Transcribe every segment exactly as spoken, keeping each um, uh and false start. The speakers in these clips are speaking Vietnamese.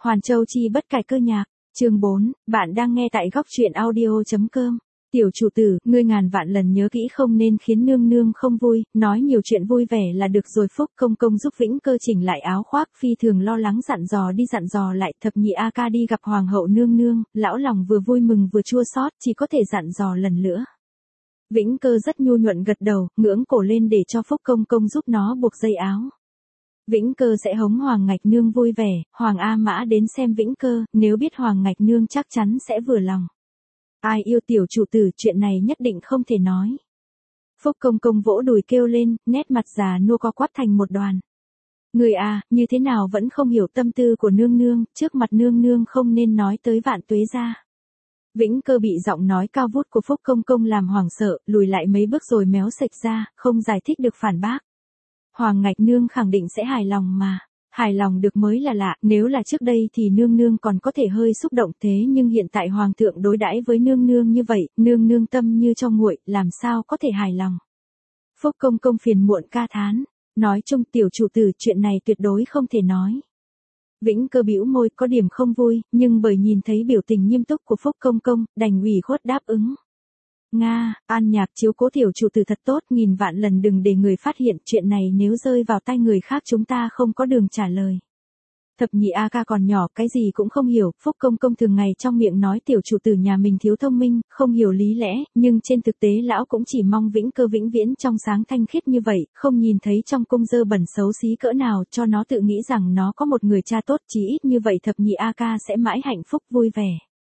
Hoàn Châu chi bất cải cơ nhạc, chương bốn, bạn đang nghe tại góc truyện audio.com. Tiểu chủ tử, ngươi ngàn vạn lần nhớ kỹ không nên khiến nương nương không vui, nói nhiều chuyện vui vẻ là được rồi. Phúc công công giúp Vĩnh Cơ chỉnh lại áo khoác, phi thường lo lắng dặn dò đi dặn dò lại. Thập nhị A Ca đi gặp hoàng hậu nương nương, lão lòng vừa vui mừng vừa chua xót, chỉ có thể dặn dò lần nữa. Vĩnh Cơ rất nhu nhuận gật đầu, ngưỡng cổ lên để cho Phúc công công giúp nó buộc dây áo. Vĩnh Cơ sẽ hống Hoàng Ngạch Nương vui vẻ, Hoàng A Mã đến xem Vĩnh Cơ, nếu biết Hoàng Ngạch Nương chắc chắn sẽ vừa lòng. Ai yêu tiểu chủ tử, chuyện này nhất định không thể nói. Phúc công công vỗ đùi kêu lên, nét mặt già nua co quắp thành một đoàn. Người à, như thế nào vẫn không hiểu tâm tư của nương nương, trước mặt nương nương không nên nói tới vạn tuế gia. Vĩnh Cơ bị giọng nói cao vút của Phúc công công làm hoảng sợ, lùi lại mấy bước rồi méo sệch ra, không giải thích được phản bác. Hoàng Ngạch Nương khẳng định sẽ hài lòng mà. Hài lòng được mới là lạ, nếu là trước đây thì nương nương còn có thể hơi xúc động, thế nhưng hiện tại hoàng thượng đối đãi với nương nương như vậy, nương nương tâm như cho nguội, làm sao có thể hài lòng. Phúc công công phiền muộn ca thán, nói chung tiểu chủ tử, chuyện này tuyệt đối không thể nói. Vĩnh Cơ bĩu môi, có điểm không vui, nhưng bởi nhìn thấy biểu tình nghiêm túc của Phúc công công, đành ủy khuất đáp ứng. Nga, An Nhạc chiếu cố tiểu chủ tử thật tốt, nghìn vạn lần đừng để người phát hiện, chuyện này nếu rơi vào tay người khác chúng ta không có đường trả lời. Thập nhị A Ca còn nhỏ, cái gì cũng không hiểu, Phúc công công thường ngày trong miệng nói tiểu chủ tử nhà mình thiếu thông minh, không hiểu lý lẽ, nhưng trên thực tế lão cũng chỉ mong Vĩnh Cơ vĩnh viễn trong sáng thanh khiết như vậy, không nhìn thấy trong cung dơ bẩn xấu xí cỡ nào, cho nó tự nghĩ rằng nó có một người cha tốt, chỉ ít như vậy thập nhị A Ca sẽ mãi hạnh phúc vui vẻ.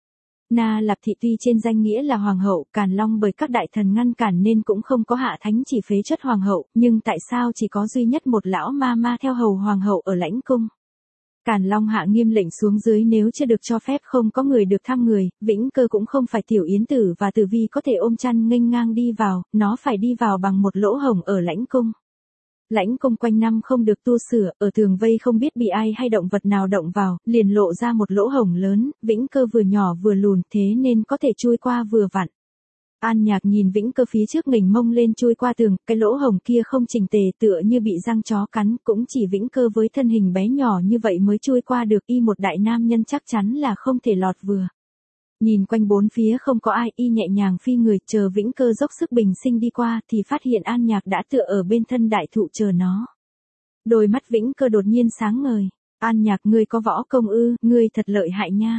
Na Lạp Thị tuy trên danh nghĩa là hoàng hậu, Càn Long bởi các đại thần ngăn cản nên cũng không có hạ thánh chỉ phế chất hoàng hậu, nhưng tại sao chỉ có duy nhất một lão ma ma theo hầu hoàng hậu ở lãnh cung? Càn Long hạ nghiêm lệnh xuống dưới, nếu chưa được cho phép không có người được thăm người, Vĩnh Cơ cũng không phải Tiểu Yến Tử và Tử Vi có thể ôm chăn nghênh ngang đi vào, nó phải đi vào bằng một lỗ hổng ở lãnh cung. Lãnh cung quanh năm không được tu sửa, ở tường vây không biết bị ai hay động vật nào động vào, liền lộ ra một lỗ hổng lớn, Vĩnh Cơ vừa nhỏ vừa lùn, thế nên có thể chui qua vừa vặn. An Nhạc nhìn Vĩnh Cơ phía trước nghỉnh mông lên chui qua tường, cái lỗ hổng kia không chỉnh tề, tựa như bị răng chó cắn, cũng chỉ Vĩnh Cơ với thân hình bé nhỏ như vậy mới chui qua được, y một đại nam nhân chắc chắn là không thể lọt vừa. Nhìn quanh bốn phía không có ai, y nhẹ nhàng phi người, chờ Vĩnh Cơ dốc sức bình sinh đi qua thì phát hiện An Nhạc đã tựa ở bên thân đại thụ chờ nó. Đôi mắt Vĩnh Cơ đột nhiên sáng ngời. An Nhạc, ngươi có võ công ư, ngươi thật lợi hại nha.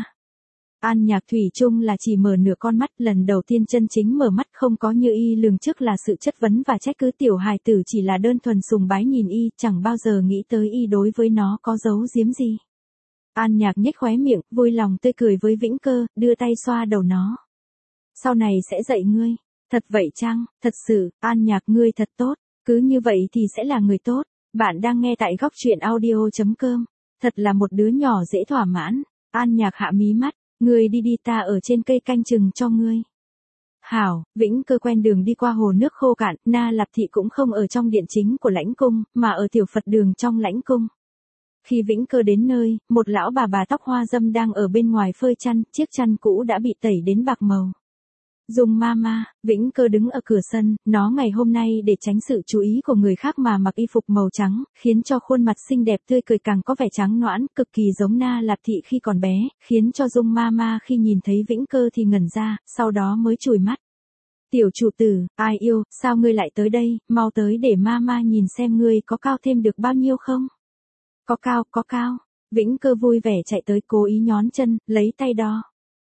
An Nhạc thủy chung là chỉ mở nửa con mắt, lần đầu tiên chân chính mở mắt, không có như y lường trước là sự chất vấn và trách cứ tiểu hài tử, chỉ là đơn thuần sùng bái nhìn y, chẳng bao giờ nghĩ tới y đối với nó có giấu giếm gì. An Nhạc nhếch khóe miệng, vui lòng tươi cười với Vĩnh Cơ, đưa tay xoa đầu nó. Sau này sẽ dạy ngươi. Thật vậy chăng? Thật sự, An Nhạc ngươi thật tốt, cứ như vậy thì sẽ là người tốt. Bạn đang nghe tại góc truyện audio.com. Thật là một đứa nhỏ dễ thỏa mãn. An Nhạc hạ mí mắt, ngươi đi đi, ta ở trên cây canh chừng cho ngươi. Hảo, Vĩnh Cơ quen đường đi qua hồ nước khô cạn, Na Lạp Thị cũng không ở trong điện chính của lãnh cung, mà ở tiểu Phật đường trong lãnh cung. Khi Vĩnh Cơ đến nơi, một lão bà bà tóc hoa dâm đang ở bên ngoài phơi chăn, chiếc chăn cũ đã bị tẩy đến bạc màu. Dung ma ma, Vĩnh Cơ đứng ở cửa sân, nó ngày hôm nay để tránh sự chú ý của người khác mà mặc y phục màu trắng, khiến cho khuôn mặt xinh đẹp tươi cười càng có vẻ trắng nõn, cực kỳ giống Na Lạp Thị khi còn bé, khiến cho Dung ma ma khi nhìn thấy Vĩnh Cơ thì ngẩn ra, sau đó mới chùi mắt. Tiểu chủ tử, ai yêu, sao ngươi lại tới đây, mau tới để ma ma nhìn xem ngươi có cao thêm được bao nhiêu không? Có cao, có cao. Vĩnh Cơ vui vẻ chạy tới, cố ý nhón chân, lấy tay đo.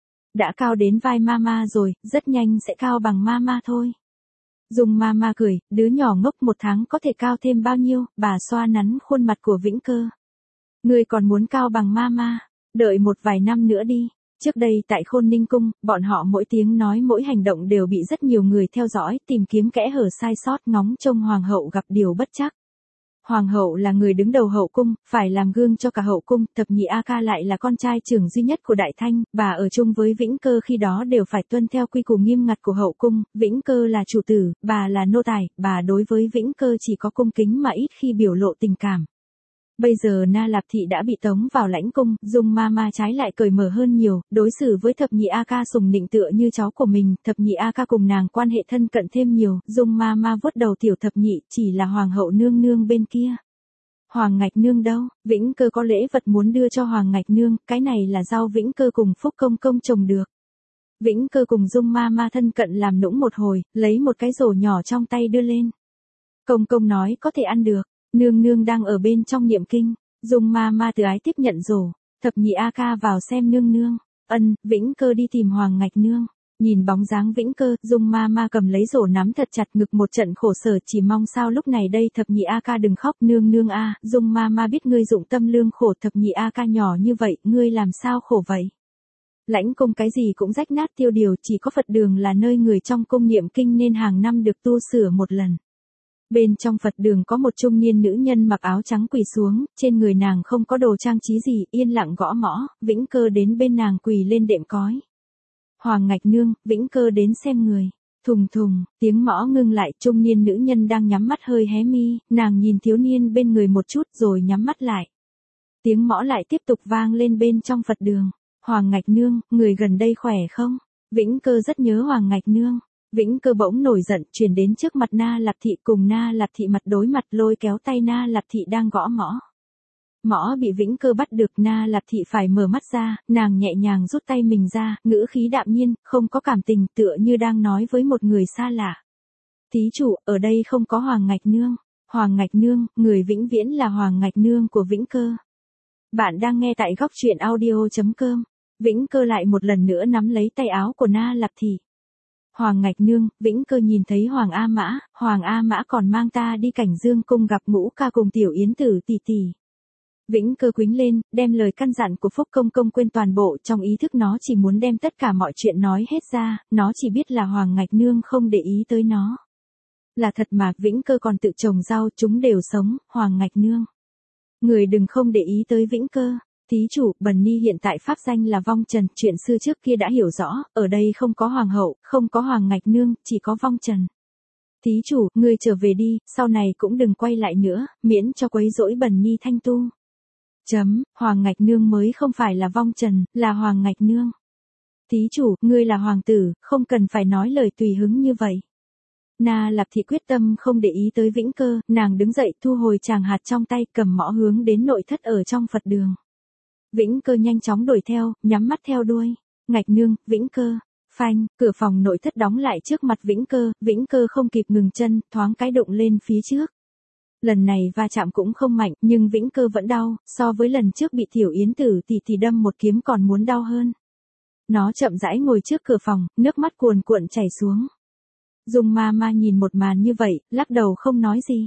Đã cao đến vai mama rồi, rất nhanh sẽ cao bằng mama thôi. Dung mama cười, đứa nhỏ ngốc, một tháng có thể cao thêm bao nhiêu, bà xoa nắn khuôn mặt của Vĩnh Cơ. Ngươi còn muốn cao bằng mama, đợi một vài năm nữa đi. Trước đây tại Khôn Ninh Cung, bọn họ mỗi tiếng nói mỗi hành động đều bị rất nhiều người theo dõi, tìm kiếm kẽ hở sai sót, ngóng trông hoàng hậu gặp điều bất trắc. Hoàng hậu là người đứng đầu hậu cung, phải làm gương cho cả hậu cung, thập nhị A Ca lại là con trai trưởng duy nhất của Đại Thanh, bà ở chung với Vĩnh Cơ khi đó đều phải tuân theo quy củ nghiêm ngặt của hậu cung, Vĩnh Cơ là chủ tử, bà là nô tài, bà đối với Vĩnh Cơ chỉ có cung kính mà ít khi biểu lộ tình cảm. Bây giờ Na Lạp Thị đã bị tống vào lãnh cung, Dung ma ma trái lại cởi mở hơn nhiều, đối xử với thập nhị A Ca sùng nịnh tựa như cháu của mình, thập nhị A Ca cùng nàng quan hệ thân cận thêm nhiều, Dung ma ma vuốt đầu tiểu thập nhị, chỉ là hoàng hậu nương nương bên kia. Hoàng Ngạch Nương đâu? Vĩnh Cơ có lễ vật muốn đưa cho Hoàng Ngạch Nương, cái này là rau Vĩnh Cơ cùng Phúc Công Công trồng được. Vĩnh Cơ cùng Dung ma ma thân cận làm nũng một hồi, lấy một cái rổ nhỏ trong tay đưa lên. Công Công nói có thể ăn được, Nương Nương đang ở bên trong niệm kinh, Dung ma ma từ ái tiếp nhận rổ, Thập Nhị A Ca vào xem Nương Nương, ân, Vĩnh Cơ đi tìm Hoàng Ngạch Nương. Nhìn bóng dáng Vĩnh Cơ, Dung ma ma cầm lấy rổ nắm thật chặt ngực một trận khổ sở, chỉ mong sao lúc này đây Thập Nhị A Ca đừng khóc. Nương nương a, Dung ma ma biết ngươi dụng tâm lương khổ, Thập Nhị A Ca nhỏ như vậy, ngươi làm sao khổ vậy? Lãnh cung cái gì cũng rách nát tiêu điều, chỉ có Phật đường là nơi người trong cung niệm kinh nên hàng năm được tu sửa một lần. Bên trong Phật đường có một trung niên nữ nhân mặc áo trắng quỳ xuống, trên người nàng không có đồ trang trí gì, yên lặng gõ mõ. Vĩnh Cơ đến bên nàng quỳ lên đệm cói. Hoàng Ngạch Nương, Vĩnh Cơ đến xem người. Thùng thùng, tiếng mõ ngưng lại, trung niên nữ nhân đang nhắm mắt hơi hé mi, nàng nhìn thiếu niên bên người một chút rồi nhắm mắt lại. Tiếng mõ lại tiếp tục vang lên bên trong Phật đường. Hoàng Ngạch Nương, người gần đây khỏe không? Vĩnh Cơ rất nhớ Hoàng Ngạch Nương. Vĩnh Cơ bỗng nổi giận, chuyển đến trước mặt Na Lạp Thị, cùng Na Lạp Thị mặt đối mặt, lôi kéo tay Na Lạp Thị đang gõ mõ. Mõ bị Vĩnh Cơ bắt được, Na Lạp Thị phải mở mắt ra, nàng nhẹ nhàng rút tay mình ra, ngữ khí đạm nhiên, không có cảm tình, tựa như đang nói với một người xa lạ. Thí chủ, ở đây không có Hoàng Ngạch Nương. Hoàng Ngạch Nương, người vĩnh viễn là Hoàng Ngạch Nương của Vĩnh Cơ. Bạn đang nghe tại góc truyện audio chấm com. Vĩnh Cơ lại một lần nữa nắm lấy tay áo của Na Lạp Thị. Hoàng Ngạch Nương, Vĩnh Cơ nhìn thấy Hoàng A Mã, Hoàng A Mã còn mang ta đi Cảnh Dương cung gặp Ngũ Ca cùng Tiểu Yến Tử tỷ tỷ. Vĩnh Cơ quĩnh lên, đem lời căn dặn của Phúc Công Công quên toàn bộ, trong ý thức nó chỉ muốn đem tất cả mọi chuyện nói hết ra, nó chỉ biết là Hoàng Ngạch Nương không để ý tới nó. Là thật mà, Vĩnh Cơ còn tự trồng rau, chúng đều sống, Hoàng Ngạch Nương. Người đừng không để ý tới Vĩnh Cơ. Thí chủ, Bần Ni hiện tại pháp danh là Vong Trần, chuyện xưa trước kia đã hiểu rõ, ở đây không có Hoàng hậu, không có Hoàng Ngạch Nương, chỉ có Vong Trần. Thí chủ, ngươi trở về đi, sau này cũng đừng quay lại nữa, miễn cho quấy rỗi Bần Ni thanh tu. Chấm, Hoàng Ngạch Nương mới không phải là Vong Trần, là Hoàng Ngạch Nương. Thí chủ, ngươi là hoàng tử, không cần phải nói lời tùy hứng như vậy. Na Lạp Thị quyết tâm không để ý tới Vĩnh Cơ, nàng đứng dậy thu hồi tràng hạt trong tay, cầm mõ hướng đến nội thất ở trong Phật đường. Vĩnh Cơ nhanh chóng đuổi theo, nhắm mắt theo đuôi. Ngạch Nương, Vĩnh Cơ. Phanh, cửa phòng nội thất đóng lại trước mặt Vĩnh Cơ, Vĩnh Cơ không kịp ngừng chân, thoáng cái đụng lên phía trước. Lần này va chạm cũng không mạnh, nhưng Vĩnh Cơ vẫn đau, so với lần trước bị Tiểu Yến Tử tỷ tỷ đâm một kiếm còn muốn đau hơn. Nó chậm rãi ngồi trước cửa phòng, nước mắt cuồn cuộn chảy xuống. Dung ma ma nhìn một màn như vậy, lắc đầu không nói gì.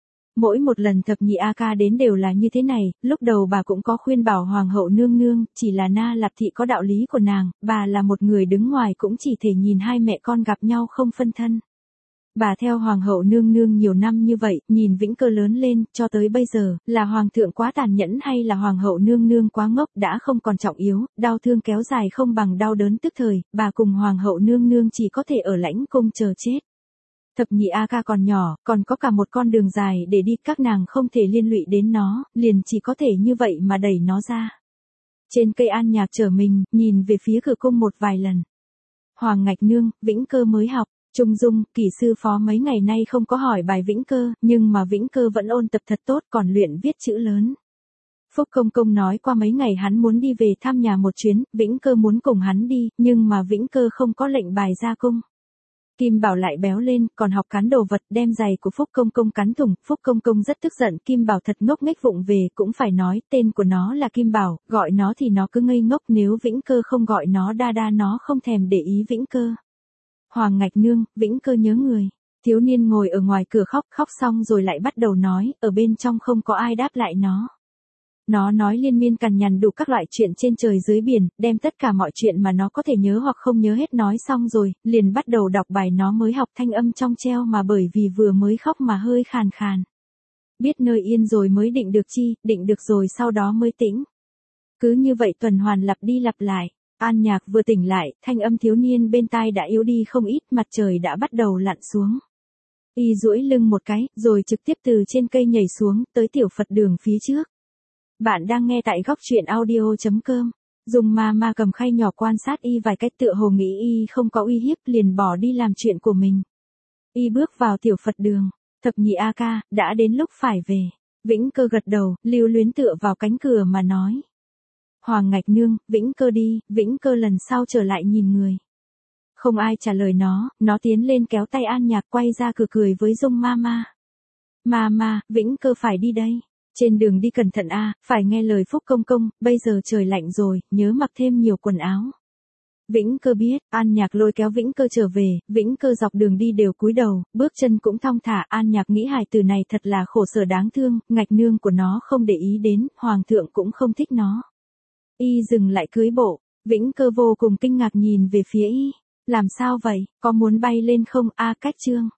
Mỗi một lần Thập Nhị A Ca đến đều là như thế này, lúc đầu bà cũng có khuyên bảo Hoàng hậu nương nương, chỉ là Na Lạp Thị có đạo lý của nàng, bà là một người đứng ngoài cũng chỉ thể nhìn hai mẹ con gặp nhau không phân thân. Bà theo Hoàng hậu nương nương nhiều năm như vậy, nhìn Vĩnh Cơ lớn lên, cho tới bây giờ, là Hoàng thượng quá tàn nhẫn hay là Hoàng hậu nương nương quá ngốc đã không còn trọng yếu, đau thương kéo dài không bằng đau đớn tức thời, bà cùng Hoàng hậu nương nương chỉ có thể ở lãnh cung chờ chết. Thập Nhị A Ca còn nhỏ, còn có cả một con đường dài để đi, các nàng không thể liên lụy đến nó, liền chỉ có thể như vậy mà đẩy nó ra. Trên cây an nhạc trở mình, nhìn về phía cửa cung một vài lần. Hoàng Ngạch Nương, Vĩnh Cơ mới học. Trung Dung, Kỷ sư phó mấy ngày nay không có hỏi bài Vĩnh Cơ, nhưng mà Vĩnh Cơ vẫn ôn tập thật tốt, còn luyện viết chữ lớn. Phúc Công Công nói qua mấy ngày hắn muốn đi về thăm nhà một chuyến, Vĩnh Cơ muốn cùng hắn đi, nhưng mà Vĩnh Cơ không có lệnh bài ra cung. Kim Bảo lại béo lên, còn học cắn đồ vật, đem giày của Phúc Công Công cắn thủng, Phúc Công Công rất tức giận, Kim Bảo thật ngốc nghếch vụng về, cũng phải nói, tên của nó là Kim Bảo, gọi nó thì nó cứ ngây ngốc, nếu Vĩnh Cơ không gọi nó đa đa nó không thèm để ý Vĩnh Cơ. Hoàng Ngạch Nương, Vĩnh Cơ nhớ người. Thiếu niên ngồi ở ngoài cửa khóc, khóc xong rồi lại bắt đầu nói, ở bên trong không có ai đáp lại nó. Nó nói liên miên cằn nhằn đủ các loại chuyện trên trời dưới biển, đem tất cả mọi chuyện mà nó có thể nhớ hoặc không nhớ hết nói xong rồi, liền bắt đầu đọc bài nó mới học, thanh âm trong treo mà bởi vì vừa mới khóc mà hơi khàn khàn. Biết nơi yên rồi mới định được chi, định được rồi sau đó mới tĩnh. Cứ như vậy tuần hoàn lặp đi lặp lại. An Nhạc vừa tỉnh lại, thanh âm thiếu niên bên tai đã yếu đi không ít, mặt trời đã bắt đầu lặn xuống. Y duỗi lưng một cái, rồi trực tiếp từ trên cây nhảy xuống, tới tiểu Phật đường phía trước. Bạn đang nghe tại góc truyện audio chấm com. Dung ma ma cầm khay nhỏ quan sát Y vài cách, tựa hồ nghĩ Y không có uy hiếp liền bỏ đi làm chuyện của mình. Y bước vào tiểu Phật đường. Thập Nhị A Ca, đã đến lúc phải về. Vĩnh Cơ gật đầu, lưu luyến tựa vào cánh cửa mà nói. Hoàng Ngạch Nương, Vĩnh Cơ đi, Vĩnh Cơ lần sau trở lại nhìn người. Không ai trả lời nó, nó tiến lên kéo tay An Nhạc quay ra cửa cười với Dung Mama. Mama, Vĩnh Cơ phải đi đây. Trên đường đi cẩn thận a, phải nghe lời Phúc Công Công, bây giờ trời lạnh rồi, nhớ mặc thêm nhiều quần áo. Vĩnh Cơ biết, An Nhạc lôi kéo Vĩnh Cơ trở về, Vĩnh Cơ dọc đường đi đều cúi đầu, bước chân cũng thong thả. An Nhạc nghĩ hài từ này thật là khổ sở đáng thương, Ngạch Nương của nó không để ý đến, Hoàng thượng cũng không thích nó. Y dừng lại cưới bộ, Vĩnh Cơ vô cùng kinh ngạc nhìn về phía Y. Làm sao vậy, có muốn bay lên không a? Cách chương.